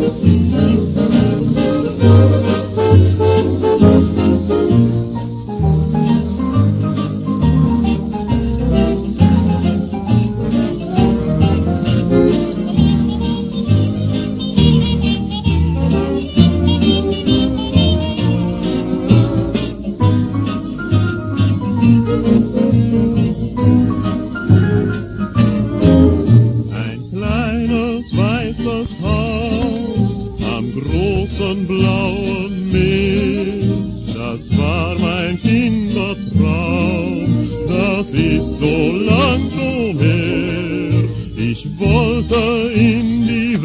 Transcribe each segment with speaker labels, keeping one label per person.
Speaker 1: Weißes Haus am großen blauen Meer, das war mein Kindertraum, das ist so lang schon her. Ich wollte in die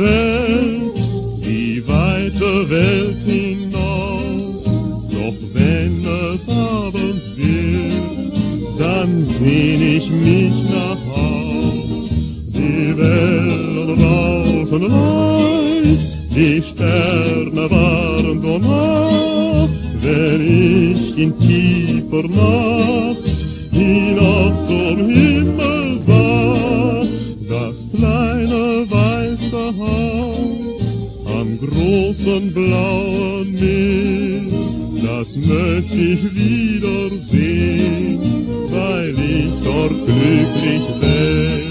Speaker 1: weite Welt hinaus, doch wenn es Abend wird, dann sehn ich mich nach Haus. Die Welt draußen weiß, die Sterne waren so nah, wenn ich in tiefer Nacht hinauf zum Himmel sah. Das kleine weiße Haus am großen blauen Meer, das möcht ich wiedersehen, weil ich dort glücklich wär.